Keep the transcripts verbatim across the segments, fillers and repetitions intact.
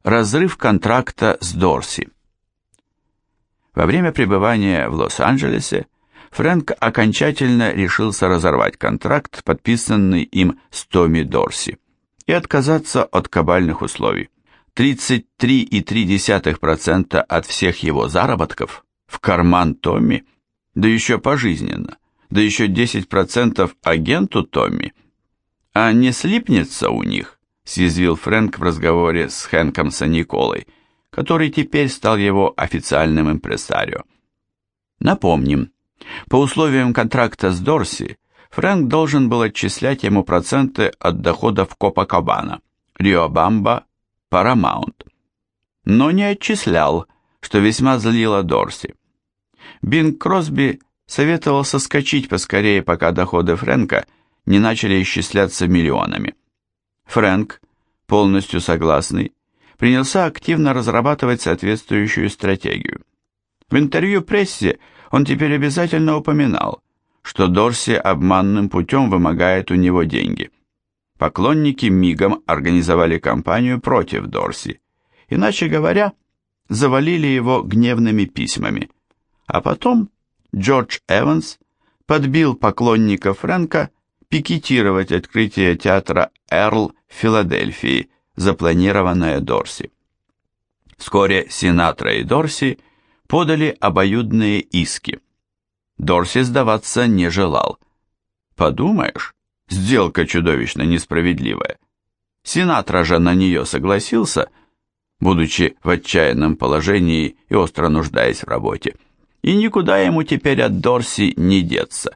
Разрыв контракта с Дорси. Во время пребывания в Лос-Анджелесе Фрэнк окончательно решился разорвать контракт, подписанный им с Томми Дорси, и отказаться от кабальных условий. тридцать три и три десятых процента от всех его заработков в карман Томми, да еще пожизненно, да еще десять процентов агенту Томми. А не слипнется у них, съязвил Фрэнк в разговоре с Хэнком Санниколой, который теперь стал его официальным импресарио. Напомним, по условиям контракта с Дорси, Фрэнк должен был отчислять ему проценты от доходов Копакабана, Риобамба, Парамаунт. Но не отчислял, что весьма злило Дорси. Бинг Кросби советовал соскочить поскорее, пока доходы Фрэнка не начали исчисляться миллионами. Фрэнк, полностью согласный, принялся активно разрабатывать соответствующую стратегию. В интервью прессе он теперь обязательно упоминал, что Дорси обманным путем вымогает у него деньги. Поклонники мигом организовали кампанию против Дорси, иначе говоря, завалили его гневными письмами. А потом Джордж Эванс подбил поклонников Фрэнка пикетировать открытие театра Эрл в Филадельфии, запланированное Дорси. Вскоре Синатра и Дорси подали обоюдные иски. Дорси сдаваться не желал. Подумаешь, сделка чудовищно несправедливая. Синатра же на нее согласился, будучи в отчаянном положении и остро нуждаясь в работе, и никуда ему теперь от Дорси не деться.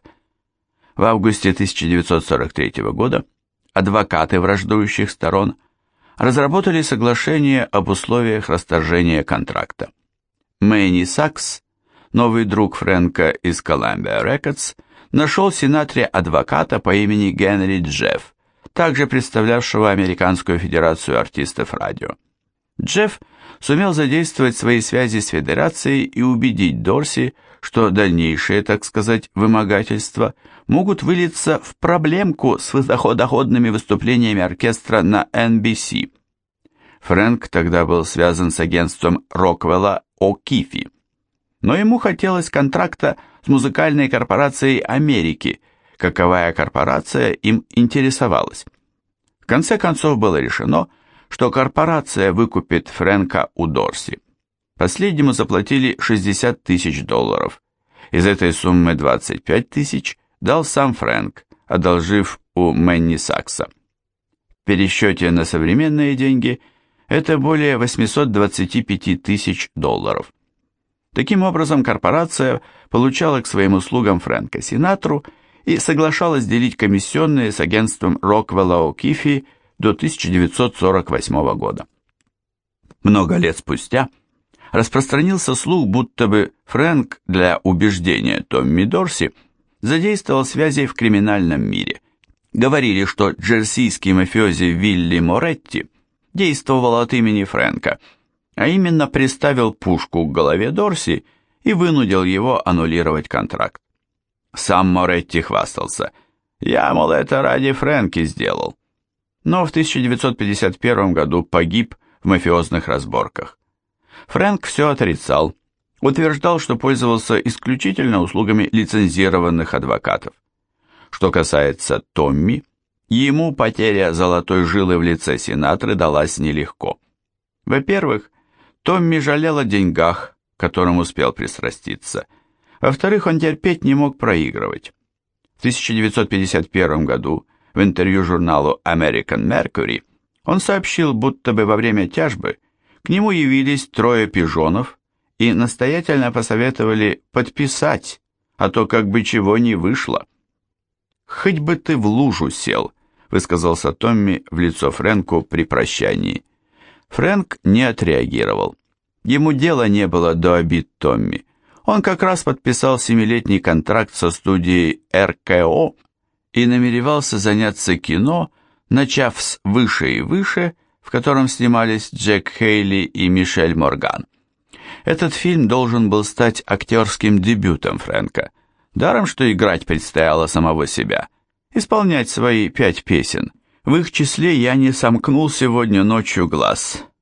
В августе тысяча девятьсот сорок третьего года адвокаты враждующих сторон разработали соглашение об условиях расторжения контракта. Мэнни Сакс, новый друг Фрэнка из Columbia Records, нашел Синатре адвоката по имени Генри Джефф, также представлявшего Американскую федерацию артистов радио. Джефф сумел задействовать свои связи с федерацией и убедить Дорси, что дальнейшие, так сказать, вымогательства могут вылиться в проблемку с высокодоходными выступлениями оркестра на эн би си. Фрэнк тогда был связан с агентством Роквелла О'Кифи, но ему хотелось контракта с музыкальной корпорацией Америки, каковая корпорация им интересовалась. В конце концов было решено, что корпорация выкупит Фрэнка у Дорси. Последнему заплатили шестьдесят тысяч долларов. Из этой суммы двадцать пять тысяч дал сам Фрэнк, одолжив у Мэнни Сакса. В пересчете на современные деньги это более восемьсот двадцать пять тысяч долларов. Таким образом, корпорация получала к своим услугам Фрэнка Синатру и соглашалась делить комиссионные с агентством Роквелла О'Кифи до тысяча девятьсот сорок восьмого года. Много лет спустя распространился слух, будто бы Фрэнк для убеждения Томми Дорси задействовал связи в криминальном мире. Говорили, что джерсийский мафиози Вилли Моретти действовал от имени Фрэнка, а именно приставил пушку к голове Дорси и вынудил его аннулировать контракт. Сам Моретти хвастался: «Я, мол, это ради Фрэнки сделал». Но в тысяча девятьсот пятьдесят первом году погиб в мафиозных разборках. Фрэнк все отрицал, утверждал, что пользовался исключительно услугами лицензированных адвокатов. Что касается Томми, ему потеря золотой жилы в лице Синатры далась нелегко. Во-первых, Томми жалел о деньгах, к которым успел пристраститься. Во-вторых, он терпеть не мог проигрывать. В тысяча девятьсот пятьдесят первом году в интервью журналу American Mercury он сообщил, будто бы во время тяжбы к нему явились трое пижонов и настоятельно посоветовали подписать, а то как бы чего не вышло. «Хоть бы ты в лужу сел», — высказался Томми в лицо Фрэнку при прощании. Фрэнк не отреагировал. Ему дела не было до обид Томми. Он как раз подписал семилетний контракт со студией эр ка о и намеревался заняться кино, начав с «Выше и выше», в котором снимались Джек Хейли и Мишель Морган. Этот фильм должен был стать актерским дебютом Фрэнка, даром что играть предстояло самого себя, исполнять свои пять песен. В их числе «Я не сомкнул сегодня ночью глаз».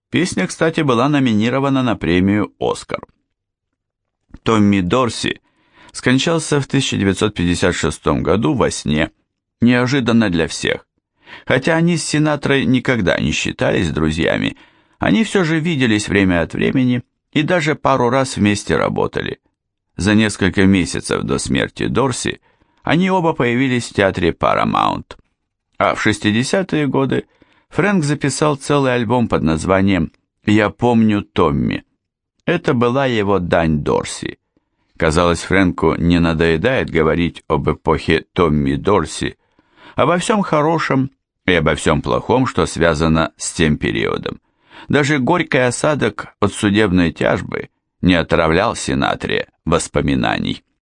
Песня, кстати, была номинирована на премию «Оскар». Томми Дорси скончался в тысяча девятьсот пятьдесят шестом году во сне, неожиданно для всех. Хотя они с Синатрой никогда не считались друзьями, они все же виделись время от времени и даже пару раз вместе работали. За несколько месяцев до смерти Дорси они оба появились в театре Paramount. А в шестидесятые годы Фрэнк записал целый альбом под названием «Я помню Томми». Это была его дань Дорси. Казалось, Фрэнку не надоедает говорить об эпохе Томми Дорси, обо всем хорошем и обо всем плохом, что связано с тем периодом. Даже горький осадок от судебной тяжбы не отравлял Синатре воспоминаний.